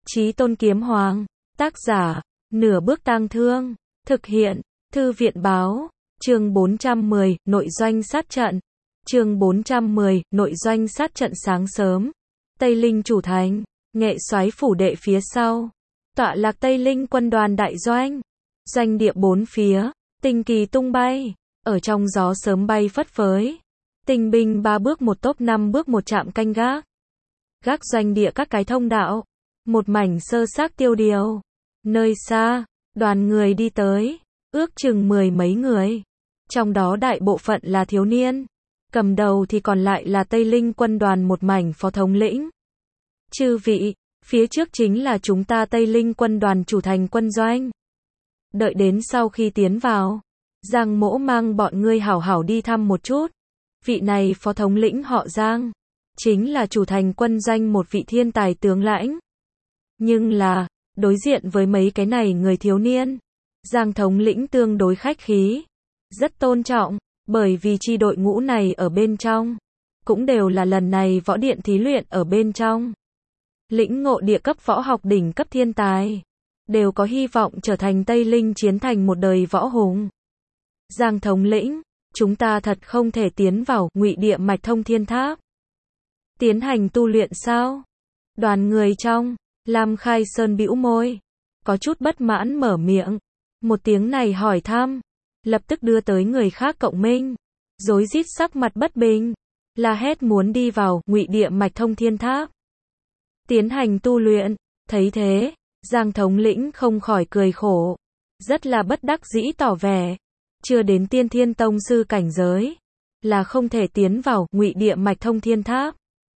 Chí Tôn Kiếm Hoàng. Tác giả, Nửa Bước Tang Thương. Thực hiện, Thư viện Báo. Chương 410, Nội doanh sát trận. Chương 410, Nội doanh sát trận. Sáng sớm, Tây Linh chủ thành, Nghệ Soái phủ đệ phía sau, tọa lạc Tây Linh quân đoàn đại doanh. Doanh địa bốn phía, tinh kỳ tung bay, ở trong gió sớm bay phất phới. Tinh binh 3 bước một tốp 5 bước một chạm canh gác. Gác doanh địa các cái thông đạo, một mảnh sơ xác tiêu điều. Nơi xa, đoàn người đi tới, ước chừng 10 mấy người. Trong đó đại bộ phận là thiếu niên, cầm đầu thì còn lại là Tây Linh quân đoàn một mảnh phó thống lĩnh. Chư vị, phía trước chính là chúng ta Tây Linh quân đoàn chủ thành quân doanh. Đợi đến sau khi tiến vào, Giang Mỗ mang bọn ngươi hảo hảo đi thăm một chút. Vị này phó thống lĩnh họ Giang, chính là chủ thành quân doanh một vị thiên tài tướng lãnh. Nhưng là, đối diện với mấy cái này người thiếu niên, Giang thống lĩnh tương đối khách khí, rất tôn trọng, bởi vì chi đội ngũ này ở bên trong, cũng đều là lần này võ điện thí luyện ở bên trong. Lĩnh ngộ địa cấp võ học đỉnh cấp thiên tài, đều có hy vọng trở thành Tây Linh chiến thành một đời võ hùng. Giang thống lĩnh, chúng ta thật không thể tiến vào Ngụy Địa Mạch Thông Thiên Tháp tiến hành tu luyện sao? Đoàn người trong, Lam Khai Sơn bĩu môi, có chút bất mãn mở miệng. Một tiếng này hỏi thăm, lập tức đưa tới người khác cộng minh, rối rít sắc mặt bất bình, la hét muốn đi vào Ngụy Địa Mạch Thông Thiên Tháp tiến hành tu luyện. Thấy thế, Giang thống lĩnh không khỏi cười khổ, rất là bất đắc dĩ tỏ vẻ, chưa đến Tiên Thiên Tông sư cảnh giới, là không thể tiến vào Ngụy Địa Mạch Thông Thiên Tháp.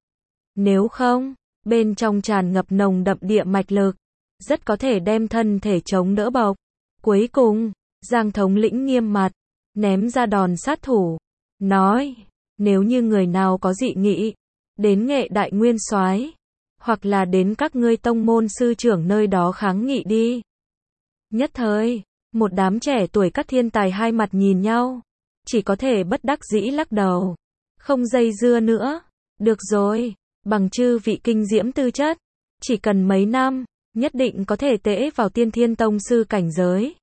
Nếu không, bên trong tràn ngập nồng đậm địa mạch lực, rất có thể đem thân thể chống đỡ bộc. Cuối cùng, Giang thống lĩnh nghiêm mặt, ném ra đòn sát thủ, nói, nếu như người nào có dị nghị, đến Nghệ Đại Nguyên Soái, hoặc là đến các ngươi tông môn sư trưởng nơi đó kháng nghị đi. Nhất thời, một đám trẻ tuổi các thiên tài hai mặt nhìn nhau, chỉ có thể bất đắc dĩ lắc đầu, không dây dưa nữa. Được rồi, bằng chư vị kinh diễm tư chất, chỉ cần mấy năm, nhất định có thể tễ vào Tiên Thiên Tông sư cảnh giới.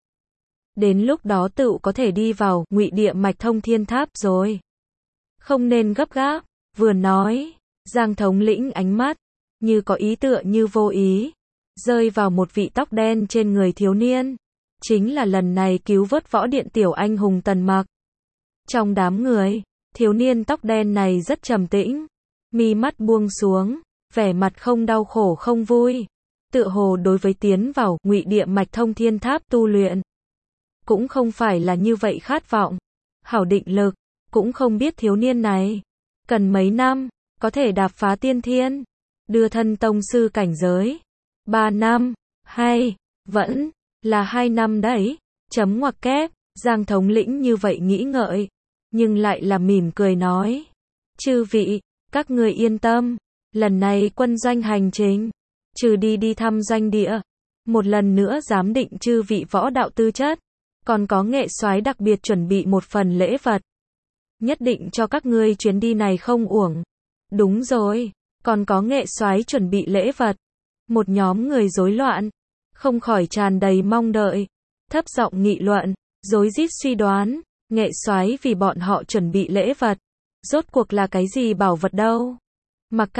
Đến lúc đó tự có thể đi vào Ngụy Địa Mạch Thông Thiên Tháp rồi. Không nên gấp gáp. Vừa nói, Giang thống lĩnh ánh mắt, như có ý tựa như vô ý, rơi vào một vị tóc đen trên người thiếu niên. Chính là lần này cứu vớt võ điện tiểu anh hùng Tần Mặc. Trong đám người, thiếu niên tóc đen này rất trầm tĩnh, mi mắt buông xuống, vẻ mặt không đau khổ không vui, tựa hồ đối với tiến vào Ngụy Địa Mạch Thông Thiên Tháp tu luyện, cũng không phải là như vậy khát vọng, hảo định lực, cũng không biết thiếu niên này, cần mấy năm, có thể đạp phá tiên thiên, đưa thân tông sư cảnh giới. 3 năm, hay, vẫn là 2 năm đấy, chấm ngoặc kép. Giang thống lĩnh như vậy nghĩ ngợi, nhưng lại là mỉm cười nói, chư vị, các người yên tâm, lần này quân doanh hành trình, trừ đi thăm doanh địa, một lần nữa giám định chư vị võ đạo tư chất, còn có Nghệ Soái đặc biệt chuẩn bị một phần lễ vật, nhất định cho các ngươi chuyến đi này không uổng. Đúng rồi, còn có Nghệ Soái chuẩn bị lễ vật. Một nhóm người rối loạn, không khỏi tràn đầy mong đợi, thấp giọng nghị luận, rối rít suy đoán, Nghệ Soái vì bọn họ chuẩn bị lễ vật, rốt cuộc là cái gì bảo vật đâu? Mặc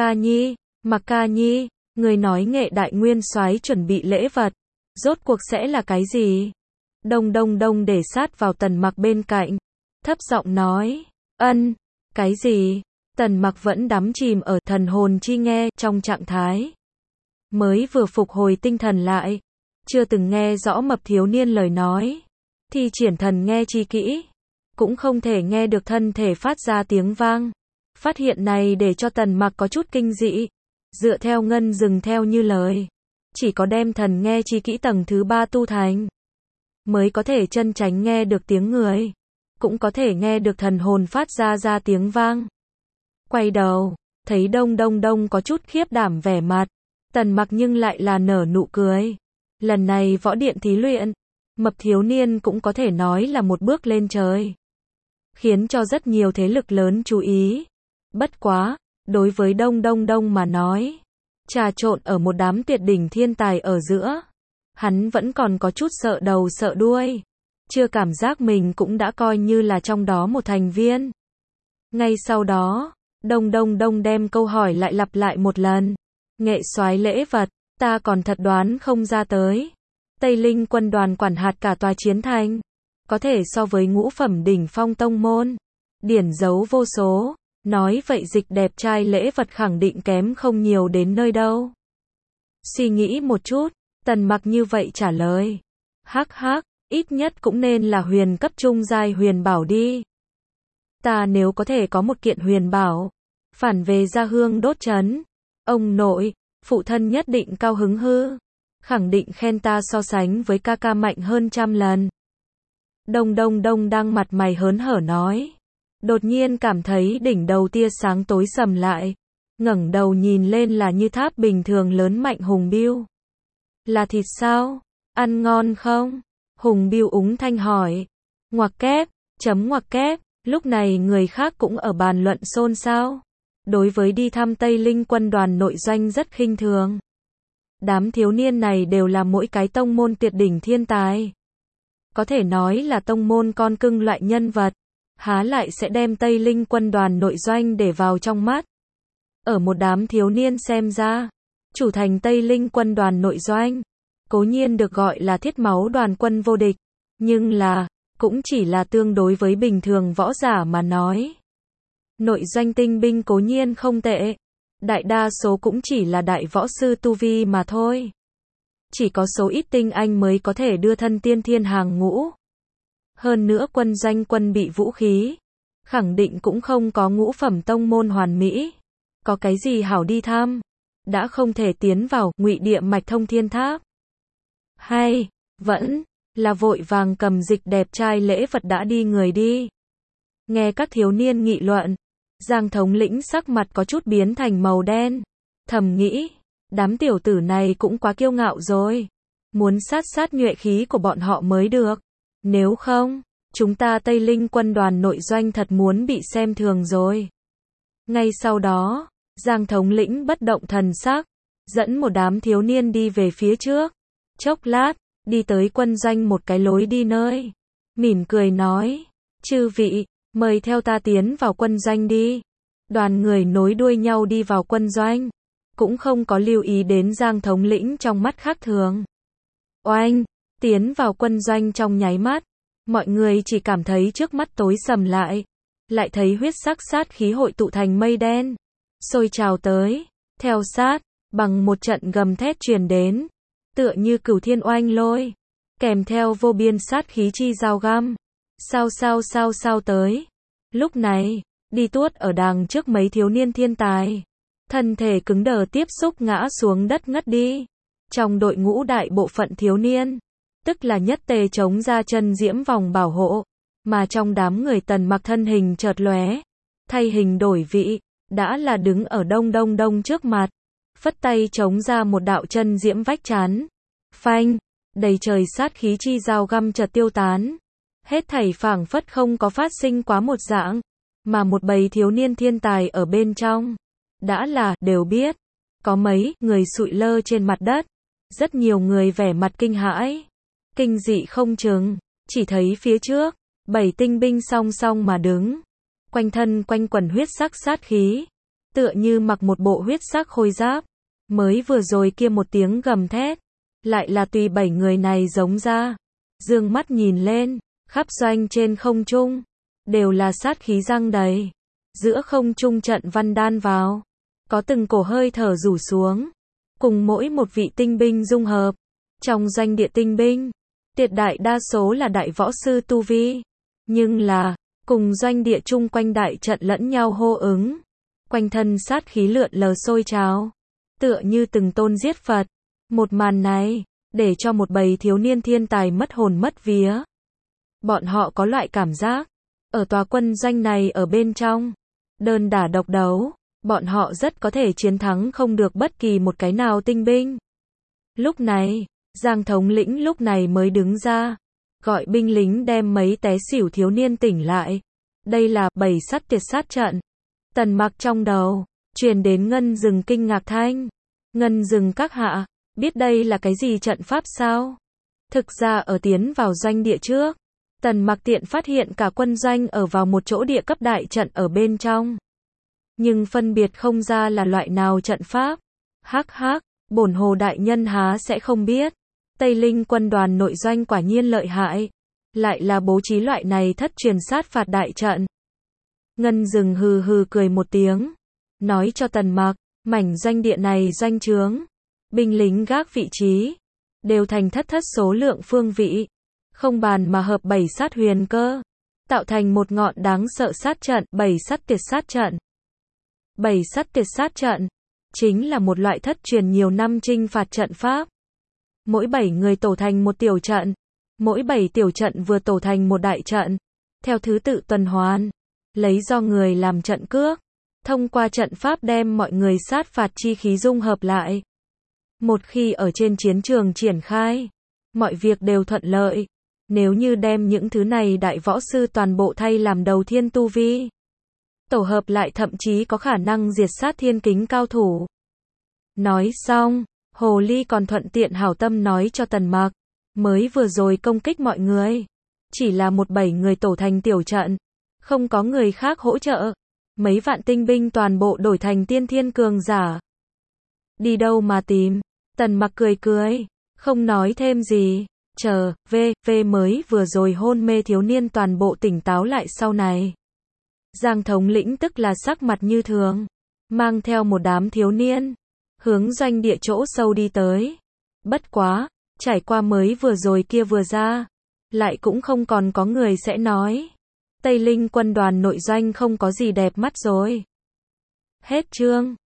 Ca Nhi, người nói Nghệ Đại Nguyên Soái chuẩn bị lễ vật, rốt cuộc sẽ là cái gì? Đông để sát vào Tần Mặc bên cạnh, thấp giọng nói, cái gì? Tần Mặc vẫn đắm chìm ở thần hồn chi nghe trong trạng thái, mới vừa phục hồi tinh thần lại, chưa từng nghe rõ mập thiếu niên lời nói, thi triển thần nghe chi kỹ, cũng không thể nghe được thân thể phát ra tiếng vang. Phát hiện này để cho Tần Mặc có chút kinh dị, dựa theo Ngân Dừng theo như lời, chỉ có đem thần nghe chi kỹ tầng thứ 3 tu thành, mới có thể chân chánh nghe được tiếng người, cũng có thể nghe được thần hồn phát ra tiếng vang. Quay đầu, thấy Đông có chút khiếp đảm vẻ mặt, Tần Mặc nhưng lại là nở nụ cười. Lần này võ điện thí luyện, mập thiếu niên cũng có thể nói là một bước lên trời, khiến cho rất nhiều thế lực lớn chú ý. Bất quá, đối với Đông mà nói, trà trộn ở một đám tuyệt đỉnh thiên tài ở giữa. Hắn vẫn còn có chút sợ đầu sợ đuôi, chưa cảm giác mình cũng đã coi như là trong đó một thành viên. Ngay sau đó, Đông Đông Đông đem câu hỏi lại lặp lại một lần. Nghệ soái lễ vật, ta còn thật đoán không ra tới. Tây Linh quân đoàn quản hạt cả tòa chiến thành, có thể so với ngũ phẩm đỉnh phong tông môn, điển dấu vô số, nói vậy dịch đẹp trai lễ vật khẳng định kém không nhiều đến nơi đâu. Suy nghĩ một chút, Tần Mặc như vậy trả lời. Hắc hắc, ít nhất cũng nên là huyền cấp trung giai huyền bảo đi. Ta nếu có thể có một kiện huyền bảo, phản về gia hương đốt trấn, ông nội, phụ thân nhất định cao hứng hư, khẳng định khen ta so sánh với ca ca mạnh hơn trăm lần. Đông Đông Đông đang mặt mày hớn hở nói. Đột nhiên cảm thấy đỉnh đầu tia sáng tối sầm lại, ngẩng đầu nhìn lên là như tháp bình thường lớn mạnh Hùng Biêu. Là thịt sao? Ăn ngon không? Hùng Biêu úng thanh hỏi. Ngoặc kép, chấm ngoặc kép, lúc này người khác cũng ở bàn luận xôn xao. Đối với đi thăm Tây Linh quân đoàn nội doanh rất khinh thường. Đám thiếu niên này đều là mỗi cái tông môn tuyệt đỉnh thiên tài. Có thể nói là tông môn con cưng loại nhân vật, há lại sẽ đem Tây Linh quân đoàn nội doanh để vào trong mắt. Ở một đám thiếu niên xem ra, chủ thành Tây Linh quân đoàn nội doanh, cố nhiên được gọi là thiết máu đoàn quân vô địch, nhưng là, cũng chỉ là tương đối với bình thường võ giả mà nói. Nội doanh tinh binh cố nhiên không tệ, đại đa số cũng chỉ là đại võ sư tu vi mà thôi. Chỉ có số ít tinh anh mới có thể đưa thân tiên thiên hàng ngũ. Hơn nữa quân doanh quân bị vũ khí, khẳng định cũng không có ngũ phẩm tông môn hoàn mỹ. Có cái gì hảo đi thăm, đã không thể tiến vào Ngụy Địa Mạch Thông Thiên Tháp. Hay, vẫn là vội vàng cầm dịch đẹp trai lễ vật đã đi người đi. Nghe các thiếu niên nghị luận, Giang thống lĩnh sắc mặt có chút biến thành màu đen, thầm nghĩ, đám tiểu tử này cũng quá kiêu ngạo rồi, muốn sát nhuệ khí của bọn họ mới được, nếu không, chúng ta Tây Linh quân đoàn nội doanh thật muốn bị xem thường rồi. Ngay sau đó, Giang thống lĩnh bất động thần sắc, dẫn một đám thiếu niên đi về phía trước, chốc lát, đi tới quân doanh một cái lối đi nơi, mỉm cười nói, chư vị, mời theo ta tiến vào quân doanh đi. Đoàn người nối đuôi nhau đi vào quân doanh, cũng không có lưu ý đến Giang thống lĩnh trong mắt khác thường. Oanh, tiến vào quân doanh trong nháy mắt, mọi người chỉ cảm thấy trước mắt tối sầm lại thấy huyết sắc sát khí hội tụ thành mây đen, sôi trào tới, theo sát, bằng một trận gầm thét truyền đến, tựa như cửu thiên oanh lôi, kèm theo vô biên sát khí chi dao găm, sao tới. Lúc này, đi tuốt ở đằng trước mấy thiếu niên thiên tài, thân thể cứng đờ tiếp xúc ngã xuống đất ngất đi. Trong đội ngũ đại bộ phận thiếu niên, tức là nhất tề chống ra chân diễm vòng bảo hộ, mà trong đám người Tần Mặc thân hình chợt lóe, thay hình đổi vị, đã là đứng ở Đông Đông Đông trước mặt, phất tay chống ra một đạo chân diễm vách chắn. Phanh, đầy trời sát khí chi dao găm chợt tiêu tán. Hết thảy phảng phất không có phát sinh quá một dạng, mà một bầy thiếu niên thiên tài ở bên trong, đã là đều biết, có mấy người sụi lơ trên mặt đất, rất nhiều người vẻ mặt kinh hãi, kinh dị không chừng, chỉ thấy phía trước, 7 tinh binh song song mà đứng, quanh thân quanh quẩn huyết sắc sát khí, tựa như mặc một bộ huyết sắc khôi giáp, mới vừa rồi kia một tiếng gầm thét, lại là tùy 7 người này giống ra, dương mắt nhìn lên, khắp doanh trên không trung, đều là sát khí răng đầy, giữa không trung trận văn đan vào, có từng cổ hơi thở rủ xuống, cùng mỗi một vị tinh binh dung hợp, trong doanh địa tinh binh, tuyệt đại đa số là đại võ sư tu vi, nhưng là, cùng doanh địa chung quanh đại trận lẫn nhau hô ứng, quanh thân sát khí lượn lờ sôi trào, tựa như từng tôn giết Phật, một màn này, để cho một bầy thiếu niên thiên tài mất hồn mất vía. Bọn họ có loại cảm giác, ở tòa quân doanh này ở bên trong, đơn đả độc đấu, bọn họ rất có thể chiến thắng không được bất kỳ một cái nào tinh binh. Lúc này, Giang thống lĩnh lúc này mới đứng ra, gọi binh lính đem mấy té xỉu thiếu niên tỉnh lại. Đây là 7 sắt tiệt sát trận. Tần Mặc trong đầu, truyền đến ngân rừng kinh ngạc thanh. Ngân dừng các hạ, biết đây là cái gì trận pháp sao? Thực ra ở tiến vào doanh địa trước, Tần Mặc tiện phát hiện cả quân doanh ở vào một chỗ địa cấp đại trận ở bên trong. Nhưng phân biệt không ra là loại nào trận pháp. Hắc hắc, bổn hồ đại nhân há sẽ không biết. Tây Linh quân đoàn nội doanh quả nhiên lợi hại. Lại là bố trí loại này thất truyền sát phạt đại trận. Ngân dừng hừ hừ cười một tiếng. Nói cho Tần Mặc, mảnh doanh địa này doanh trướng. Binh lính gác vị trí. Đều thành thất thất số lượng phương vị. Không bàn mà hợp 7 sát huyền cơ. Tạo thành một ngọn đáng sợ sát trận, 7 sát tiệt sát trận. 7 sát tiệt sát trận. Chính là một loại thất truyền nhiều năm chinh phạt trận pháp. Mỗi 7 người tổ thành một tiểu trận. Mỗi 7 tiểu trận vừa tổ thành một đại trận. Theo thứ tự tuần hoàn. Lấy do người làm trận cước. Thông qua trận pháp đem mọi người sát phạt chi khí dung hợp lại. Một khi ở trên chiến trường triển khai, mọi việc đều thuận lợi. Nếu như đem những thứ này đại võ sư toàn bộ thay làm đầu thiên tu vi, tổ hợp lại thậm chí có khả năng diệt sát thiên kính cao thủ. Nói xong, Hồ Ly còn thuận tiện hảo tâm nói cho Tần Mặc, mới vừa rồi công kích mọi người, chỉ là một 7 người tổ thành tiểu trận, không có người khác hỗ trợ, mấy vạn tinh binh toàn bộ đổi thành tiên thiên cường giả. Đi đâu mà tìm? Tần Mặc cười cười, không nói thêm gì, chờ, mới vừa rồi hôn mê thiếu niên toàn bộ tỉnh táo lại sau này. Giang thống lĩnh tức là sắc mặt như thường, mang theo một đám thiếu niên, hướng doanh địa chỗ sâu đi tới. Bất quá, trải qua mới vừa rồi kia vừa ra, lại cũng không còn có người sẽ nói. Tây Linh quân đoàn nội doanh không có gì đẹp mắt rồi. Hết chương.